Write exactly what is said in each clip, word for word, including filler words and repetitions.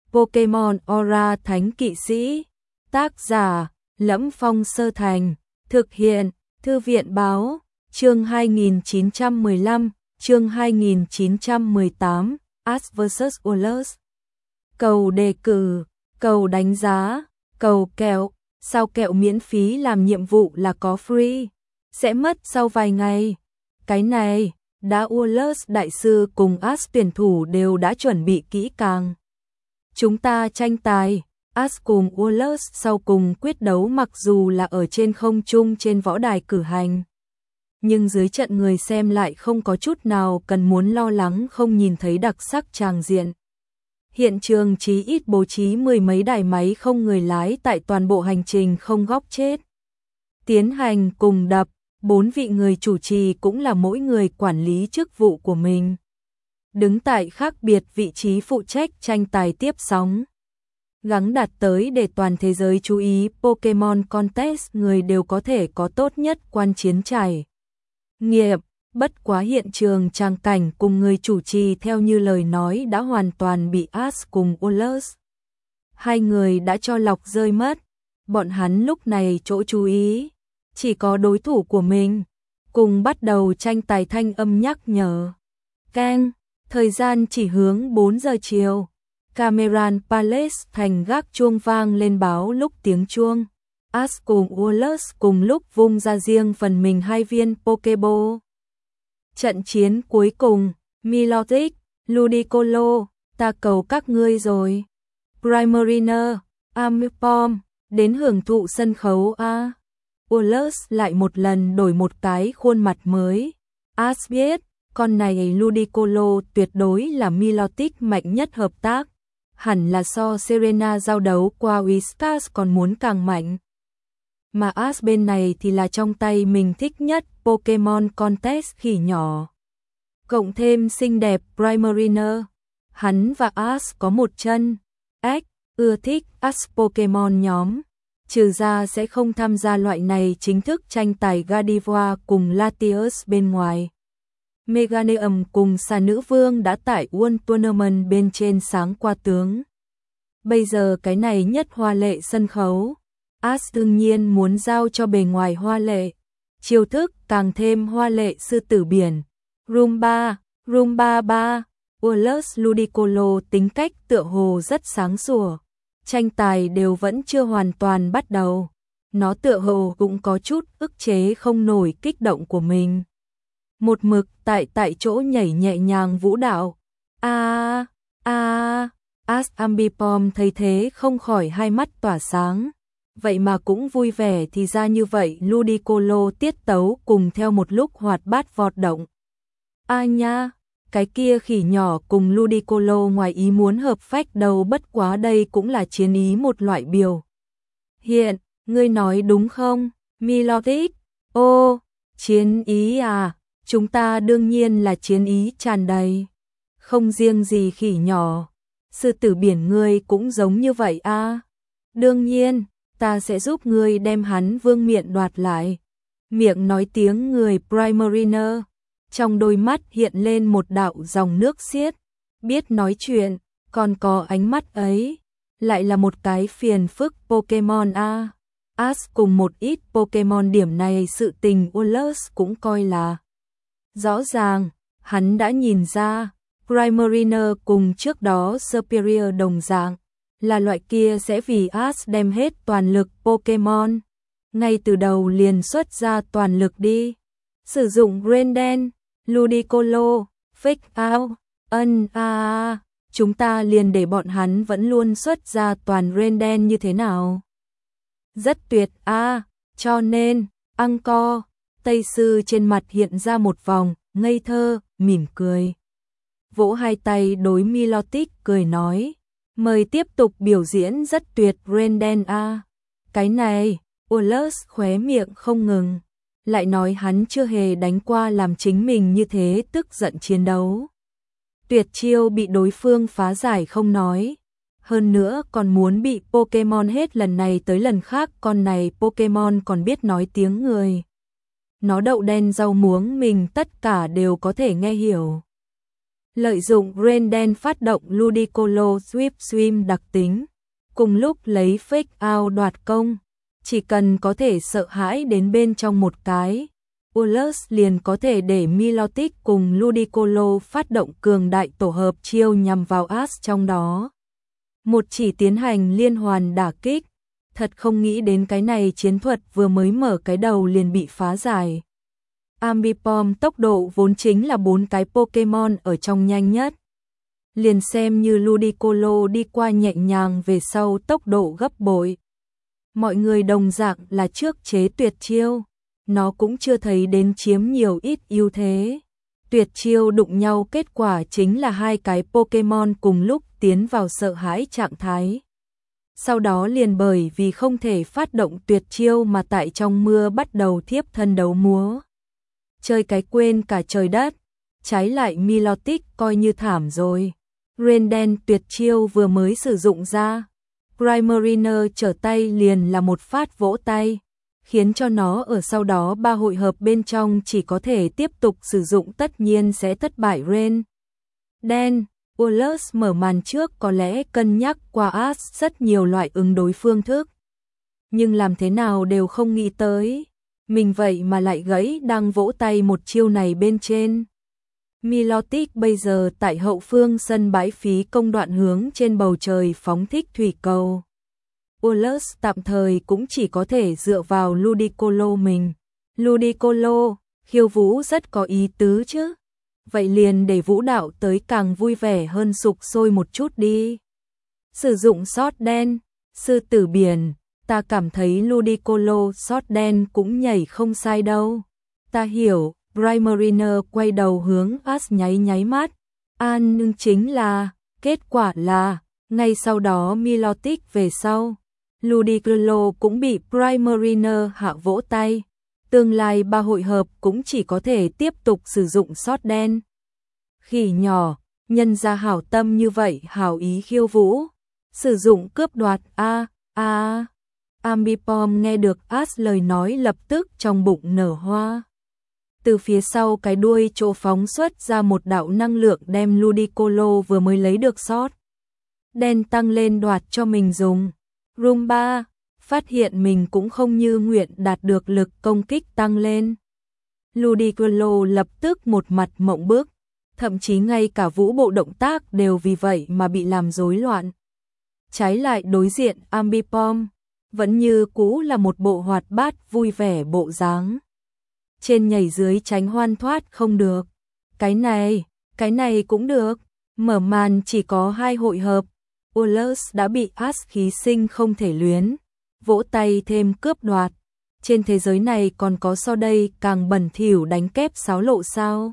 Pokemon Aura Thánh Kỵ Sĩ. Tác giả Lẫm Phong Sơ Thành. Thực hiện Thư viện Báo. Chương hai nghìn chín trăm mười lăm, chương hai nghìn chín trăm mười tám, Ash versus. Wallace. Cầu đề cử, cầu đánh giá, cầu kẹo, sao kẹo miễn phí làm nhiệm vụ là có free, sẽ mất sau vài ngày. Cái này, đã Wallace đại sư cùng Ash tuyển thủ đều đã chuẩn bị kỹ càng. Chúng ta tranh tài, Ash cùng Wallace sau cùng quyết đấu mặc dù là ở trên không trung trên võ đài cử hành. Nhưng dưới trận người xem lại không có chút nào cần muốn lo lắng không nhìn thấy đặc sắc tràng diện. Hiện trường chí ít bố trí mười mấy đài máy không người lái tại toàn bộ hành trình không góc chết. Tiến hành cùng đập, bốn vị người chủ trì cũng là mỗi người quản lý chức vụ của mình. Đứng tại khác biệt vị trí phụ trách tranh tài tiếp sóng. Gắng đạt tới để toàn thế giới chú ý Pokemon Contest người đều có thể có tốt nhất quan chiến trải nghiệm. Bất quá hiện trường tràng cảnh cùng người chủ trì theo như lời nói đã hoàn toàn bị Ash cùng Wallace. Hai người đã cho lọc rơi mất. Bọn hắn lúc này chỗ chú ý chỉ có đối thủ của mình. Cùng bắt đầu tranh tài thanh âm nhắc nhở. Keng, thời gian chỉ hướng bốn giờ chiều. Cameron Palace thành gác chuông vang lên báo lúc tiếng chuông. Ash cùng Wallace cùng lúc vung ra riêng phần mình hai viên Pokeball. Trận chiến cuối cùng, Milotic, Ludicolo, ta cầu các ngươi rồi. Primarina, Amiibo, đến hưởng thụ sân khấu a. Wallace lại một lần đổi một cái khuôn mặt mới. Ash biết, con này Ludicolo tuyệt đối là Milotic mạnh nhất hợp tác. Hẳn là so Serena giao đấu qua Whiskas còn muốn càng mạnh. Mà Ash bên này thì là trong tay mình thích nhất Pokemon Contest khỉ nhỏ. Cộng thêm xinh đẹp Primarina. Hắn và Ash có một chân. Ếch, ưa thích Ash Pokemon nhóm. Trừ ra sẽ không tham gia loại này chính thức tranh tài Gardevoir cùng Latios bên ngoài. Meganium cùng xà nữ vương đã tại World Tournament bên trên sáng qua tướng. Bây giờ cái này nhất hoa lệ sân khấu. Ash đương nhiên muốn giao cho bề ngoài hoa lệ. Chiêu thức càng thêm hoa lệ sư tử biển. Roomba, Roomba ba, Wallace Ludicolo tính cách tựa hồ rất sáng sủa. Tranh tài đều vẫn chưa hoàn toàn bắt đầu. Nó tựa hồ cũng có chút ức chế không nổi kích động của mình. Một mực tại tại chỗ nhảy nhẹ nhàng vũ đạo. A a Ash Ambipom thấy thế không khỏi hai mắt tỏa sáng. Vậy mà cũng vui vẻ thì ra như vậy. Ludicolo tiết tấu cùng theo một lúc hoạt bát vọt động. A nha, cái kia khỉ nhỏ cùng Ludicolo ngoài ý muốn hợp phách đầu, bất quá đây cũng là chiến ý một loại biểu hiện. Ngươi nói đúng không, Milotic? Ô, chiến ý à? Chúng ta đương nhiên là chiến ý tràn đầy. Không riêng gì khỉ nhỏ, sư tử biển ngươi cũng giống như vậy a. À? Đương nhiên, ta sẽ giúp ngươi đem hắn vương miện đoạt lại. Miệng nói tiếng người Primarina, trong đôi mắt hiện lên một đạo dòng nước xiết. Biết nói chuyện, còn có ánh mắt ấy, lại là một cái phiền phức Pokemon a. À? Ash cùng một ít Pokemon điểm này sự tình Wallace cũng coi là rõ ràng. Hắn đã nhìn ra, Primarina cùng trước đó Superior đồng dạng, là loại kia sẽ vì Ash đem hết toàn lực Pokemon. Ngay từ đầu liền xuất ra toàn lực đi. Sử dụng Grenden, Ludicolo, Fake Out, ân a à, chúng ta liền để bọn hắn vẫn luôn xuất ra toàn Grenden như thế nào. Rất tuyệt a, à, cho nên, Angkor, Tây Sư trên mặt hiện ra một vòng, ngây thơ, mỉm cười. Vỗ hai tay đối Milotic cười nói, mời tiếp tục biểu diễn rất tuyệt Grenden a. À. Cái này, Wallace khóe miệng không ngừng, lại nói hắn chưa hề đánh qua làm chính mình như thế tức giận chiến đấu. Tuyệt chiêu bị đối phương phá giải không nói, hơn nữa còn muốn bị Pokemon hết lần này tới lần khác, con này Pokemon còn biết nói tiếng người. Nó đậu đen rau muống mình tất cả đều có thể nghe hiểu. Lợi dụng Renden phát động Ludicolo Sweep Swim đặc tính, cùng lúc lấy Fake Out đoạt công, chỉ cần có thể sợ hãi đến bên trong một cái, Wallace liền có thể để Milotic cùng Ludicolo phát động cường đại tổ hợp chiêu nhằm vào Ash trong đó. Một chỉ tiến hành liên hoàn đả kích, thật không nghĩ đến cái này chiến thuật vừa mới mở cái đầu liền bị phá giải. Ambipom tốc độ vốn chính là bốn cái Pokemon ở trong nhanh nhất. Liền xem như Ludicolo đi qua nhẹ nhàng về sau tốc độ gấp bội. Mọi người đồng dạng là trước chế tuyệt chiêu, nó cũng chưa thấy đến chiếm nhiều ít ưu thế. Tuyệt chiêu đụng nhau kết quả chính là hai cái Pokemon cùng lúc tiến vào sợ hãi trạng thái. Sau đó liền bởi vì không thể phát động tuyệt chiêu mà tại trong mưa bắt đầu thiếp thân đấu múa. Chơi cái quên cả trời đất, trái lại Milotic coi như thảm rồi. Renden tuyệt chiêu vừa mới sử dụng ra, Primariner trở tay liền là một phát vỗ tay, khiến cho nó ở sau đó ba hội hợp bên trong chỉ có thể tiếp tục sử dụng tất nhiên sẽ thất bại Renden. Wallace mở màn trước có lẽ cân nhắc qua Ash rất nhiều loại ứng đối phương thức, nhưng làm thế nào đều không nghĩ tới, mình vậy mà lại gãy đang vỗ tay một chiêu này bên trên. Milotic bây giờ tại hậu phương sân bãi phí công đoạn hướng trên bầu trời phóng thích thủy cầu. Wallace tạm thời cũng chỉ có thể dựa vào Ludicolo mình. Ludicolo, khiêu vũ rất có ý tứ chứ. Vậy liền để vũ đạo tới càng vui vẻ hơn sục sôi một chút đi. Sử dụng sót đen, sư tử biển, ta cảm thấy Ludicolo sót đen cũng nhảy không sai đâu. Ta hiểu, Primariner quay đầu hướng Ash nháy nháy mắt. An nhưng chính là, kết quả là, ngay sau đó Milotic về sau. Ludicolo cũng bị Primariner hạ vỗ tay. Tương lai ba hội hợp cũng chỉ có thể tiếp tục sử dụng sót đen. Khỉ nhỏ, nhân ra hảo tâm như vậy hảo ý khiêu vũ. Sử dụng cướp đoạt a a Ambipom nghe được Ash lời nói lập tức trong bụng nở hoa. Từ phía sau cái đuôi chỗ phóng xuất ra một đạo năng lượng đem Ludicolo vừa mới lấy được sót đen tăng lên đoạt cho mình dùng. Roomba phát hiện mình cũng không như nguyện đạt được lực công kích tăng lên. Ludicolo lập tức một mặt mộng bức, thậm chí ngay cả vũ bộ động tác đều vì vậy mà bị làm rối loạn. Trái lại đối diện Ambipom, vẫn như cũ là một bộ hoạt bát vui vẻ bộ dáng. Trên nhảy dưới tránh hoan thoát không được. Cái này, cái này cũng được. Mở màn chỉ có hai hội hợp. Wallace đã bị Ash khí sinh không thể luyến. Vỗ tay thêm cướp đoạt. Trên thế giới này còn có so đây càng bẩn thỉu đánh kép sáo lộ sao?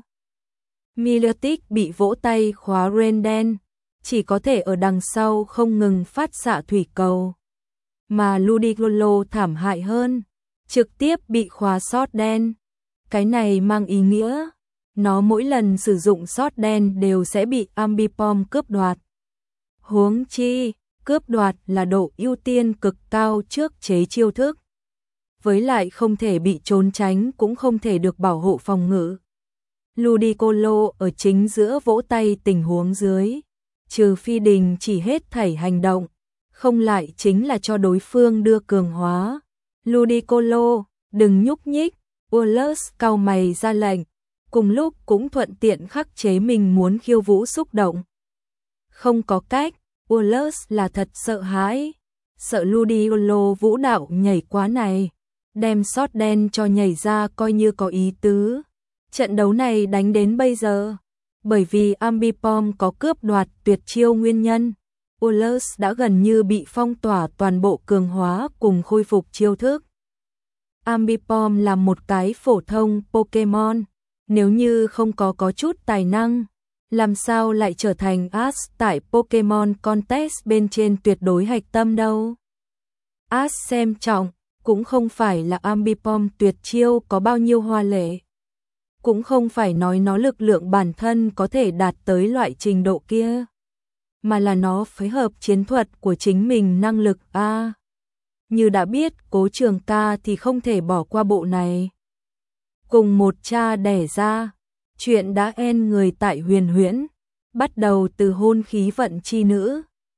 Milotic bị vỗ tay khóa Renden, chỉ có thể ở đằng sau không ngừng phát xạ thủy cầu. Mà Ludicolo thảm hại hơn, trực tiếp bị khóa sót đen. Cái này mang ý nghĩa, nó mỗi lần sử dụng sót đen đều sẽ bị Ambipom cướp đoạt. Huống chi, cướp đoạt là độ ưu tiên cực cao trước chế chiêu thức. Với lại không thể bị trốn tránh cũng không thể được bảo hộ phòng ngự. Ludicolo ở chính giữa vỗ tay tình huống dưới, trừ phi đình chỉ hết thảy hành động, không lại chính là cho đối phương đưa cường hóa. Ludicolo, đừng nhúc nhích. Wallace cau mày ra lệnh, cùng lúc cũng thuận tiện khắc chế mình muốn khiêu vũ xúc động. Không có cách, Wallace là thật sợ hãi, sợ Ludicolo vũ đạo nhảy quá này, đem sót đen cho nhảy ra coi như có ý tứ. Trận đấu này đánh đến bây giờ, bởi vì Ambipom có cướp đoạt tuyệt chiêu nguyên nhân, Wallace đã gần như bị phong tỏa toàn bộ cường hóa cùng khôi phục chiêu thức. Ambipom là một cái phổ thông Pokemon, nếu như không có có chút tài năng, làm sao lại trở thành Ash tại Pokemon Contest bên trên tuyệt đối hạch tâm đâu. Ash xem trọng, cũng không phải là Ambipom tuyệt chiêu có bao nhiêu hoa lệ. Cũng không phải nói nó lực lượng bản thân có thể đạt tới loại trình độ kia, mà là nó phối hợp chiến thuật của chính mình năng lực a. Như đã biết Cố Trường Ca thì không thể bỏ qua bộ này. Cùng một cha đẻ ra, chuyện đã en người tại Huyền Huyễn, bắt đầu từ hôn khí vận chi nữ,